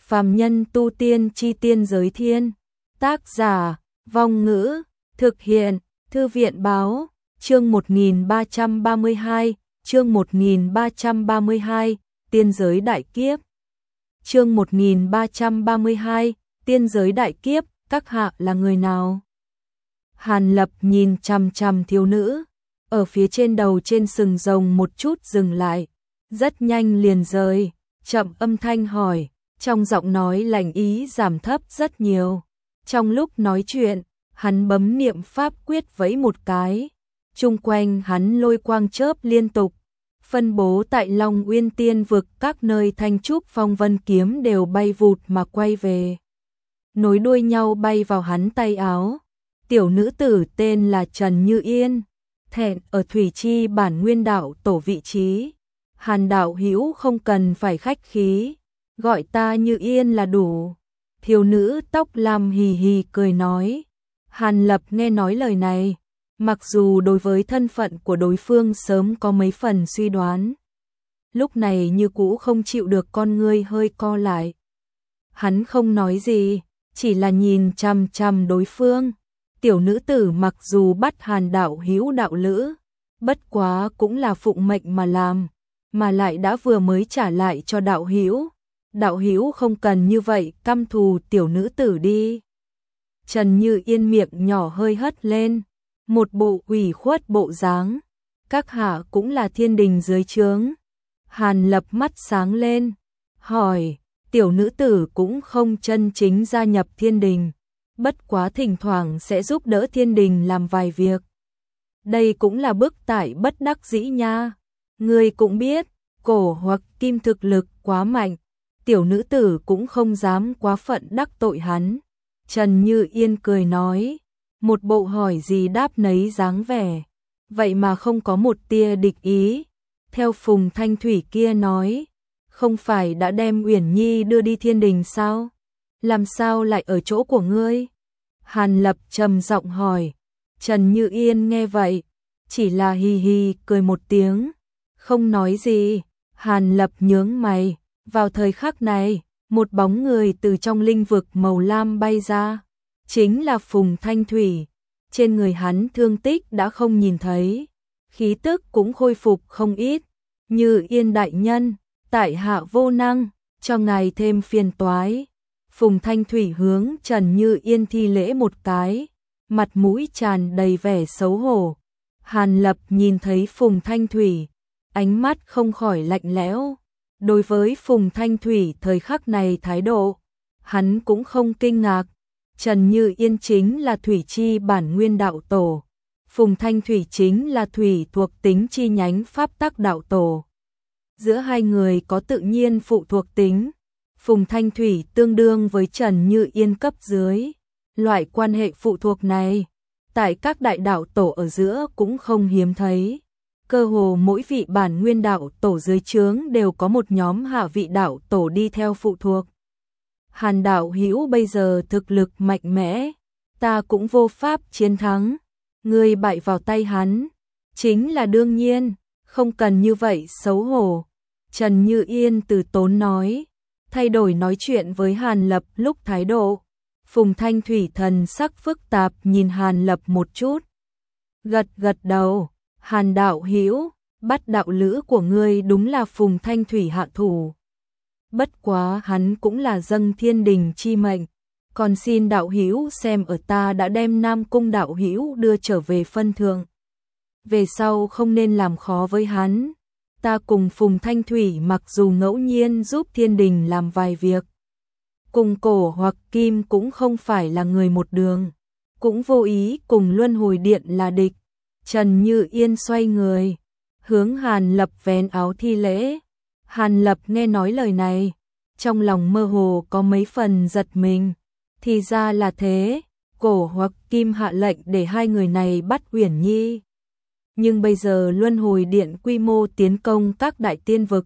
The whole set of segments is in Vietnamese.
Phàm nhân tu tiên chi tiên giới thiên. Tác giả, Vong Ngữ, thực hiện, Thư viện báo, chương 1332, chương 1332, tiên giới đại kiếp. Chương 1332, tiên giới đại kiếp, các hạ là người nào? Hàn Lập nhìn chằm chằm thiếu nữ, ở phía trên đầu trên sừng rồng một chút dừng lại, rất nhanh liền rời, chậm âm thanh hỏi, trong giọng nói lạnh ý giảm thấp rất nhiều. Trong lúc nói chuyện, hắn bấm niệm pháp quyết vẫy một cái, chung quanh hắn lôi quang chớp liên tục, phân bố tại Long Uyên Tiên vực các nơi thanh trúc phong vân kiếm đều bay vụt mà quay về, nối đuôi nhau bay vào hắn tay áo. Tiểu nữ tử tên là Trần Như Yên, thẹn ở Thủy Chi bản nguyên đạo tổ vị trí. Hàn đạo hữu không cần phải khách khí, gọi ta Như Yên là đủ. Thiếu nữ tóc lam hì hì cười nói. Hàn Lập nghe nói lời này, mặc dù đối với thân phận của đối phương sớm có mấy phần suy đoán, lúc này như cũ không chịu được, con ngươi hơi co lại. Hắn không nói gì, chỉ là nhìn chằm chằm đối phương. Tiểu nữ tử mặc dù bắt Hàn đạo hữu đạo lữ, bất quá cũng là phụng mệnh mà làm, mà lại đã vừa mới trả lại cho đạo hữu. Đạo hữu không cần như vậy căm thù tiểu nữ tử đi. Trần Như Yên miệng nhỏ hơi hất lên, một bộ ủy khuất bộ dáng. Các hạ cũng là thiên đình dưới trướng. Hàn Lập mắt sáng lên, hỏi, tiểu nữ tử cũng không chân chính gia nhập thiên đình, bất quá thỉnh thoảng sẽ giúp đỡ thiên đình làm vài việc. Đây cũng là bức tại bất đắc dĩ nha. Ngươi cũng biết, cổ hoặc kim thực lực quá mạnh, tiểu nữ tử cũng không dám quá phận đắc tội hắn. Trần Như Yên cười nói, một bộ hỏi gì đáp nấy dáng vẻ, vậy mà không có một tia địch ý. Theo Phùng Thanh Thủy kia nói, không phải đã đem Uyển Nhi đưa đi thiên đình sao? Làm sao lại ở chỗ của ngươi? Hàn Lập trầm giọng hỏi. Trần Như Yên nghe vậy, chỉ là hì hì cười một tiếng, không nói gì. Hàn Lập nhướng mày, vào thời khắc này, một bóng người từ trong linh vực màu lam bay ra, chính là Phùng Thanh Thủy. Trên người hắn thương tích đã không nhìn thấy, khí tức cũng khôi phục không ít. Như Yên đại nhân, tại hạ vô năng, cho ngài thêm phiền toái. Phùng Thanh Thủy hướng Trần Như Yên thi lễ một cái, mặt mũi tràn đầy vẻ xấu hổ. Hàn Lập nhìn thấy Phùng Thanh Thủy, ánh mắt không khỏi lạnh lẽo. Đối với Phùng Thanh Thủy thời khắc này thái độ, hắn cũng không kinh ngạc. Trần Như Yên chính là Thủy Chi bản nguyên đạo tổ, Phùng Thanh Thủy chính là thủy thuộc tính chi nhánh pháp tắc đạo tổ. Giữa hai người có tự nhiên phụ thuộc tính. Phùng Thanh Thủy tương đương với Trần Như Yên cấp dưới. Loại quan hệ phụ thuộc này, tại các đại đạo tổ ở giữa cũng không hiếm thấy. Cơ hồ mỗi vị bản nguyên đạo tổ dưới trướng đều có một nhóm hạ vị đạo tổ đi theo phụ thuộc. Hàn đạo hữu bây giờ thực lực mạnh mẽ, ta cũng vô pháp chiến thắng. Ngươi bại vào tay hắn, chính là đương nhiên, không cần như vậy xấu hổ. Trần Như Yên từ tốn nói, thay đổi nói chuyện với Hàn Lập lúc thái độ. Phùng Thanh Thủy thần sắc phức tạp nhìn Hàn Lập một chút, gật gật đầu. Hàn đạo hữu, bắt đạo lữ của ngươi đúng là Phùng Thanh Thủy hạ thủ. Bất quá hắn cũng là dâng thiên đình chi mệnh, còn xin đạo hữu xem ở ta đã đem Nam Cung đạo hữu đưa trở về phân thượng, về sau không nên làm khó với hắn. Ta cùng Phùng Thanh Thủy mặc dù ngẫu nhiên giúp thiên đình làm vài việc, cùng cổ hoặc kim cũng không phải là người một đường, cũng vô ý cùng Luân Hồi Điện là địch. Trần Như Yên xoay người, hướng Hàn Lập vén áo thi lễ. Hàn Lập nghe nói lời này, trong lòng mơ hồ có mấy phần giật mình. Thì ra là thế, cổ hoặc kim hạ lệnh để hai người này bắt Uyển Nhi. Nhưng bây giờ Luân Hồi Điện quy mô tiến công các đại tiên vực,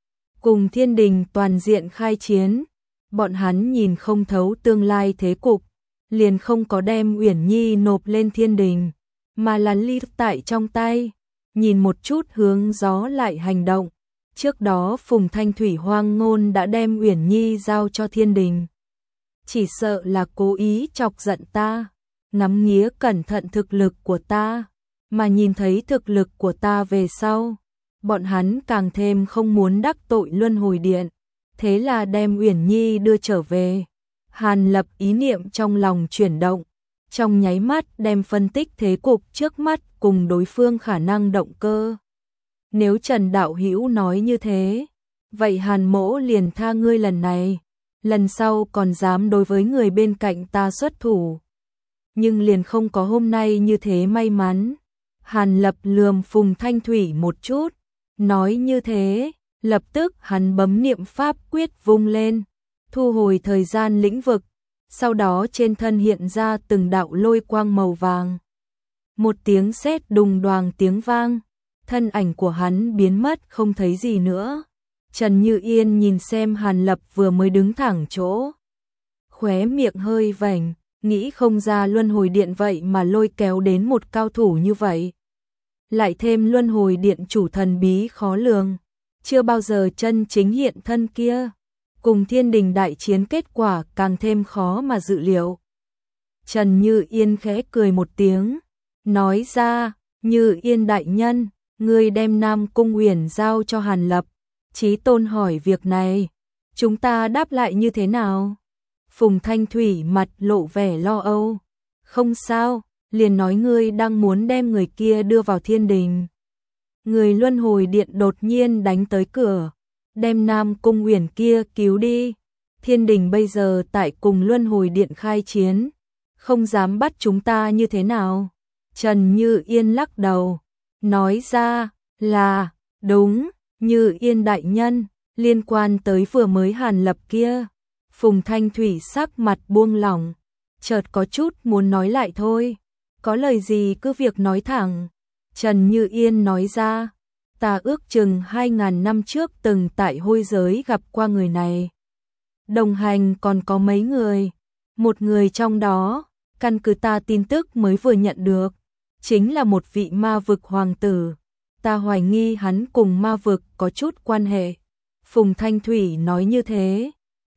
cùng thiên đình toàn diện khai chiến, bọn hắn nhìn không thấu tương lai thế cục, liền không có đem Uyển Nhi nộp lên thiên đình, mà là ly tại trong tay, nhìn một chút hướng gió lại hành động. Trước đó Phùng Thanh Thủy hoang ngôn đã đem Uyển Nhi giao cho Thiên Đình. Chỉ sợ là cố ý chọc giận ta, ngắm nghía cẩn thận thực lực của ta, mà nhìn thấy thực lực của ta về sau, bọn hắn càng thêm không muốn đắc tội Luân Hồi Điện, thế là đem Uyển Nhi đưa trở về. Hàn Lập ý niệm trong lòng chuyển động, trong nháy mắt đem phân tích thế cục trước mắt cùng đối phương khả năng động cơ. Nếu Trần Đạo Hữu nói như thế, vậy Hàn mỗ liền tha ngươi lần này, lần sau còn dám đối với người bên cạnh ta xuất thủ. Nhưng liền không có hôm nay như thế may mắn. Hàn Lập lườm Phùng Thanh Thủy một chút, nói như thế, lập tức hắn bấm niệm pháp quyết vung lên, thu hồi thời gian lĩnh vực, sau đó trên thân hiện ra từng đạo lôi quang màu vàng. Một tiếng sét đùng đoàng tiếng vang, thân ảnh của hắn biến mất không thấy gì nữa. Trần Như Yên nhìn xem Hàn Lập vừa mới đứng thẳng chỗ, khóe miệng hơi vểnh, nghĩ không ra Luân Hồi Điện vậy mà lôi kéo đến một cao thủ như vậy. Lại thêm Luân Hồi Điện chủ thần bí khó lường, chưa bao giờ chân chính hiện thân kia, cùng Thiên Đình đại chiến kết quả càng thêm khó mà dự liệu. Trần Như Yên khẽ cười một tiếng, nói ra, Như Yên đại nhân, ngươi đem Nam Cung Uyển giao cho Hàn Lập. Chí Tôn hỏi việc này, chúng ta đáp lại như thế nào? Phùng Thanh Thủy mặt lộ vẻ lo âu. Không sao, liền nói ngươi đang muốn đem người kia đưa vào Thiên Đình. Người Luân Hồi Điện đột nhiên đánh tới cửa, đem Nam Cung Uyển kia cứu đi. Thiên Đình bây giờ tại cùng Luân Hồi Điện khai chiến, không dám bắt chúng ta như thế nào? Trần Như Yên lắc đầu, nói ra là, đúng, Như Yên đại nhân, liên quan tới vừa mới Hàn Lập kia. Phùng Thanh Thủy sắc mặt buông lỏng, chợt có chút muốn nói lại thôi, có lời gì cứ việc nói thẳng. Trần Như Yên nói ra, ta ước chừng 2000 năm trước từng tại hôi giới gặp qua người này. Đồng hành còn có mấy người, một người trong đó, căn cứ ta tin tức mới vừa nhận được, chính là một vị ma vực hoàng tử. Ta hoài nghi hắn cùng ma vực có chút quan hệ. Phùng Thanh Thủy nói như thế.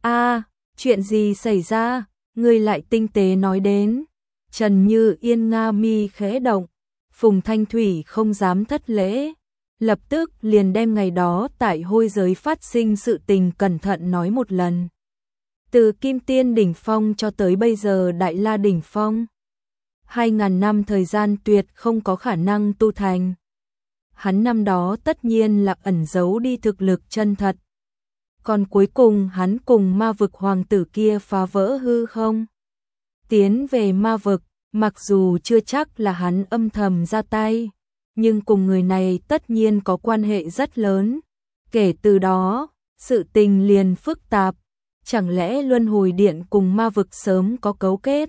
Chuyện gì xảy ra, ngươi lại tinh tế nói đến. Trần Như Yên nga mi khẽ động, Phùng Thanh Thủy không dám thất lễ, lập tức liền đem ngày đó tại hôi giới phát sinh sự tình cẩn thận nói một lần. Từ Kim Tiên đỉnh phong cho tới bây giờ Đại La đỉnh phong, 2000 năm thời gian tuyệt không có khả năng tu thành. Hắn năm đó tất nhiên là ẩn giấu đi thực lực chân thật. Còn cuối cùng hắn cùng ma vực hoàng tử kia phá vỡ hư không, tiến về ma vực, mặc dù chưa chắc là hắn âm thầm ra tay, nhưng cùng người này tất nhiên có quan hệ rất lớn. Kể từ đó, sự tình liền phức tạp, chẳng lẽ Luân Hồi Điện cùng ma vực sớm có cấu kết?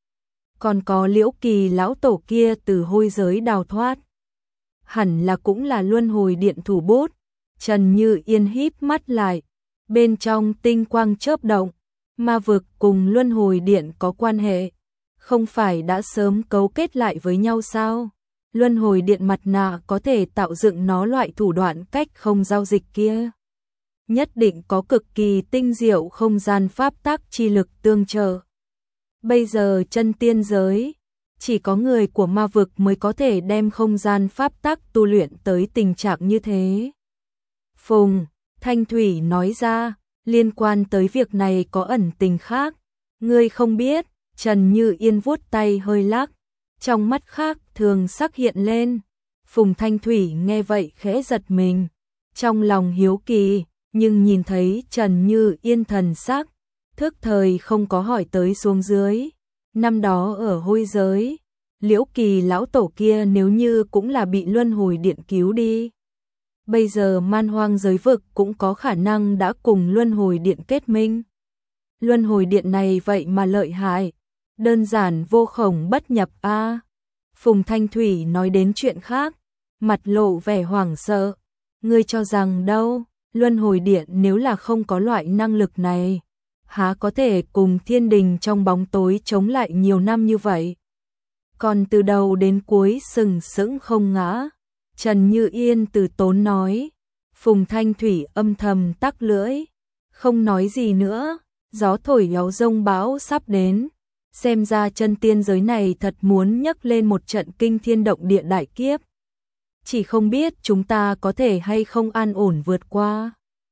Còn có Liễu Kỳ lão tổ kia từ hôi giới đào thoát, hẳn là cũng là Luân Hồi Điện thủ bút. Trần Như Yên híp mắt lại, bên trong tinh quang chớp động, ma vực cùng Luân Hồi Điện có quan hệ, không phải đã sớm cấu kết lại với nhau sao? Luân Hồi Điện mặt nạ có thể tạo dựng nó loại thủ đoạn cách không giao dịch kia, nhất định có cực kỳ tinh diệu không gian pháp tắc chi lực tương trợ. Bây giờ chân tiên giới, chỉ có người của ma vực mới có thể đem không gian pháp tắc tu luyện tới tình trạng như thế. Phùng Thanh Thủy nói ra, liên quan tới việc này có ẩn tình khác, ngươi không biết. Trần Như Yên vuốt tay hơi lắc, trong mắt khác thường sắc hiện lên. Phùng Thanh Thủy nghe vậy khẽ giật mình, trong lòng hiếu kỳ, nhưng nhìn thấy Trần Như Yên thần sắc, thức thời không có hỏi tới xuống dưới. Năm đó ở hôi giới, Liễu Kỳ lão tổ kia nếu như cũng là bị Luân Hồi Điện cứu đi, bây giờ man hoang giới vực cũng có khả năng đã cùng Luân Hồi Điện kết minh. Luân Hồi Điện này vậy mà lợi hại, đơn giản vô khổng bất nhập a. Phùng Thanh Thủy nói đến chuyện khác, mặt lộ vẻ hoảng sợ. Ngươi cho rằng đâu, Luân Hồi Điện nếu là không có loại năng lực này, há có thể cùng Thiên Đình trong bóng tối chống lại nhiều năm như vậy? Còn từ đầu đến cuối sừng sững không ngã. Trần Như Yên từ tốn nói. Phùng Thanh Thủy âm thầm tắc lưỡi, không nói gì nữa, gió thổi gió rông bão sắp đến. Xem ra chân tiên giới này thật muốn nhấc lên một trận kinh thiên động địa đại kiếp. Chỉ không biết chúng ta có thể hay không an ổn vượt qua.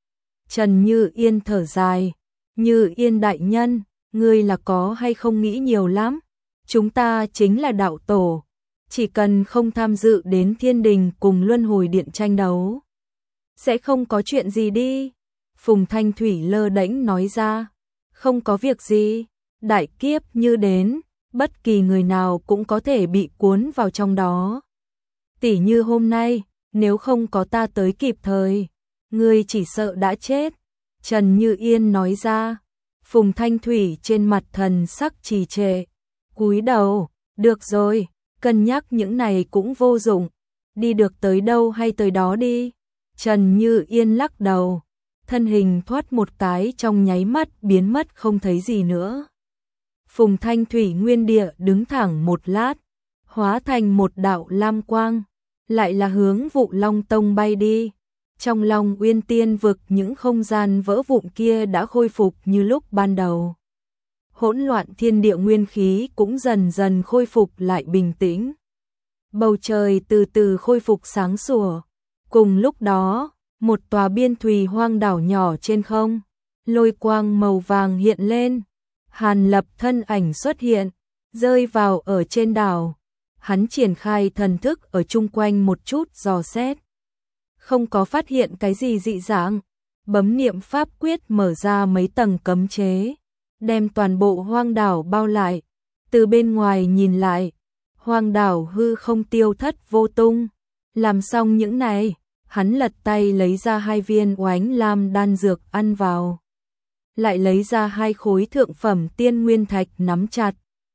Trần Như Yên thở dài, Như Yên đại nhân, ngươi là có hay không nghĩ nhiều lắm. Chúng ta chính là đạo tổ, chỉ cần không tham dự đến thiên đình cùng luân hồi điện tranh đấu, sẽ không có chuyện gì đi. Phùng Thanh Thủy lơ đễnh nói ra, không có việc gì, đại kiếp như đến, bất kỳ người nào cũng có thể bị cuốn vào trong đó. Tỉ như hôm nay, nếu không có ta tới kịp thời, ngươi chỉ sợ đã chết. Trần Như Yên nói ra. Phùng Thanh Thủy trên mặt thần sắc trì trệ, cúi đầu, được rồi, cân nhắc những này cũng vô dụng, đi được tới đâu hay tới đó đi. Trần Như Yên lắc đầu, thân hình thoát một cái trong nháy mắt biến mất không thấy gì nữa. Phùng Thanh Thủy nguyên địa đứng thẳng một lát, hóa thành một đạo lam quang, lại là hướng Vụ Long Tông bay đi. Trong Long Uyên Tiên vực những không gian vỡ vụn kia đã khôi phục như lúc ban đầu. Hỗn loạn thiên địa nguyên khí cũng dần dần khôi phục lại bình tĩnh. Bầu trời từ từ khôi phục sáng sủa. Cùng lúc đó, một tòa biên thùy hoang đảo nhỏ trên không, lôi quang màu vàng hiện lên. Hàn Lập thân ảnh xuất hiện, rơi vào ở trên đảo. Hắn triển khai thần thức ở chung quanh một chút dò xét. Không có phát hiện cái gì dị dạng, bấm niệm pháp quyết mở ra mấy tầng cấm chế, đem toàn bộ hoang đảo bao lại. Từ bên ngoài nhìn lại, hoang đảo hư không tiêu thất vô tung. Làm xong những này, hắn lật tay lấy ra 2 viên oánh lam đan dược ăn vào. Lại lấy ra 2 khối thượng phẩm tiên nguyên thạch nắm chặt.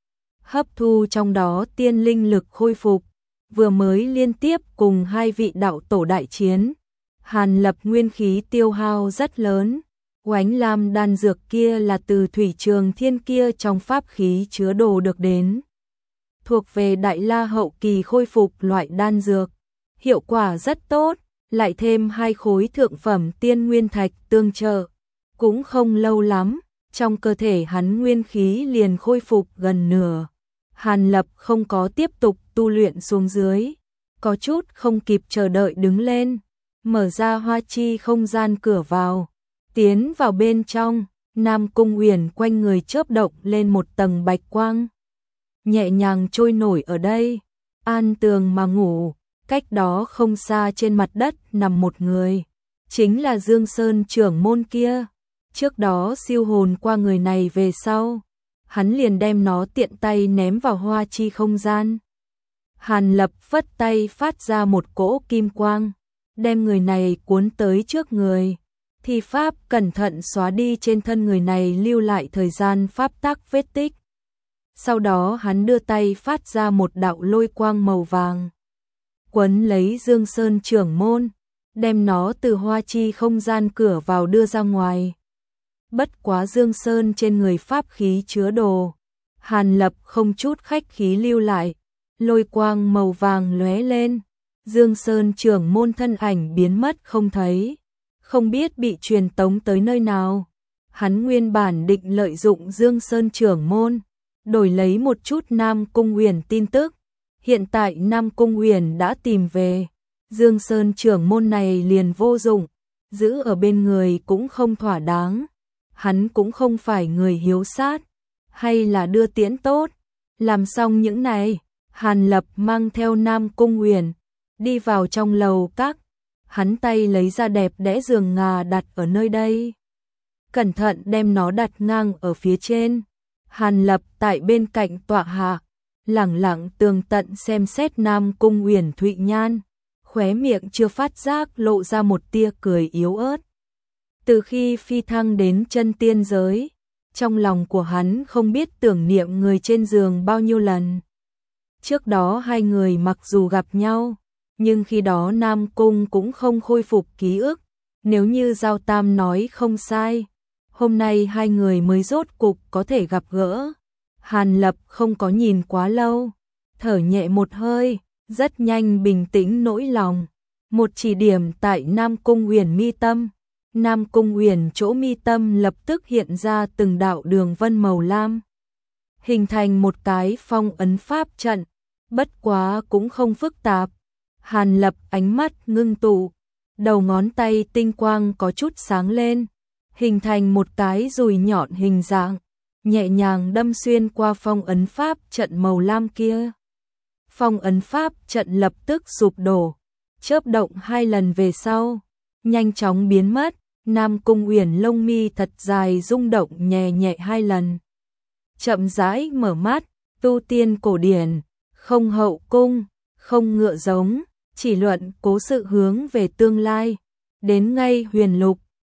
Hấp thu trong đó tiên linh lực khôi phục. Vừa mới liên tiếp cùng 2 vị đạo tổ đại chiến, Hàn Lập nguyên khí tiêu hao rất lớn. Oánh lam đan dược kia là từ thủy trường thiên kia trong pháp khí chứa đồ được đến. Thuộc về Đại La hậu kỳ khôi phục loại đan dược, hiệu quả rất tốt, lại thêm 2 khối thượng phẩm tiên nguyên thạch tương trợ. Cũng không lâu lắm, trong cơ thể hắn nguyên khí liền khôi phục gần nửa. Hàn Lập không có tiếp tục tu luyện xuống dưới, có chút không kịp chờ đợi đứng lên, mở ra hoa chi không gian cửa vào, tiến vào bên trong. Nam Cung Uyển quanh người chớp động lên một tầng bạch quang, nhẹ nhàng trôi nổi ở đây, an tường mà ngủ. Cách đó không xa trên mặt đất nằm một người, chính là Dương Sơn trưởng môn kia. Trước đó siêu hồn qua người này về sau, hắn liền đem nó tiện tay ném vào hoa chi không gian. Hàn Lập phất tay phát ra một cỗ kim quang, đem người này cuốn tới trước người. Thi pháp cẩn thận xóa đi trên thân người này lưu lại thời gian pháp tắc vết tích. Sau đó hắn đưa tay phát ra một đạo lôi quang màu vàng, quấn lấy Dương Sơn trưởng môn, đem nó từ hoa chi không gian cửa vào đưa ra ngoài. Bất quá Dương Sơn trên người pháp khí chứa đồ, Hàn Lập không chút khách khí lưu lại, lôi quang màu vàng lóe lên, Dương Sơn trưởng môn thân ảnh biến mất không thấy, không biết bị truyền tống tới nơi nào. Hắn nguyên bản định lợi dụng Dương Sơn trưởng môn, đổi lấy một chút Nam Cung Uyển tin tức, hiện tại Nam Cung Uyển đã tìm về, Dương Sơn trưởng môn này liền vô dụng, giữ ở bên người cũng không thỏa đáng. Hắn cũng không phải người hiếu sát, hay là đưa tiễn tốt. Làm xong những này, Hàn Lập mang theo Nam Cung Uyển đi vào trong lầu các. Hắn tay lấy ra đẹp đẽ giường ngà đặt ở nơi đây, cẩn thận đem nó đặt ngang ở phía trên. Hàn Lập tại bên cạnh tọa hạ, lẳng lặng tường tận xem xét Nam Cung Uyển thụy nhan, khóe miệng chưa phát giác lộ ra một tia cười yếu ớt. Từ khi phi thăng đến chân tiên giới, trong lòng của hắn không biết tưởng niệm người trên giường bao nhiêu lần. Trước đó 2 người mặc dù gặp nhau, nhưng khi đó Nam Cung cũng không khôi phục ký ức. Nếu như Giao Tam nói không sai, hôm nay 2 người mới rốt cục có thể gặp gỡ. Hàn Lập không có nhìn quá lâu, thở nhẹ một hơi, rất nhanh bình tĩnh nỗi lòng. một chỉ điểm tại Nam Cung Uyển mi tâm. Nam Cung Uyển chỗ mi tâm lập tức hiện ra từng đạo đường vân màu lam, hình thành một cái phong ấn pháp trận, bất quá cũng không phức tạp. Hàn Lập ánh mắt ngưng tụ, đầu ngón tay tinh quang có chút sáng lên, hình thành một cái dùi nhọn hình dạng, nhẹ nhàng đâm xuyên qua phong ấn pháp trận màu lam kia. Phong ấn pháp trận lập tức sụp đổ, chớp động 2 lần về sau, nhanh chóng biến mất. Nam Cung Uyển lông mi thật dài rung động nhẹ nhẹ 2 lần, chậm rãi mở mắt. Tu tiên cổ điển, không hậu cung, không ngựa giống, chỉ luận cố sự hướng về tương lai. Đến ngay huyền lục,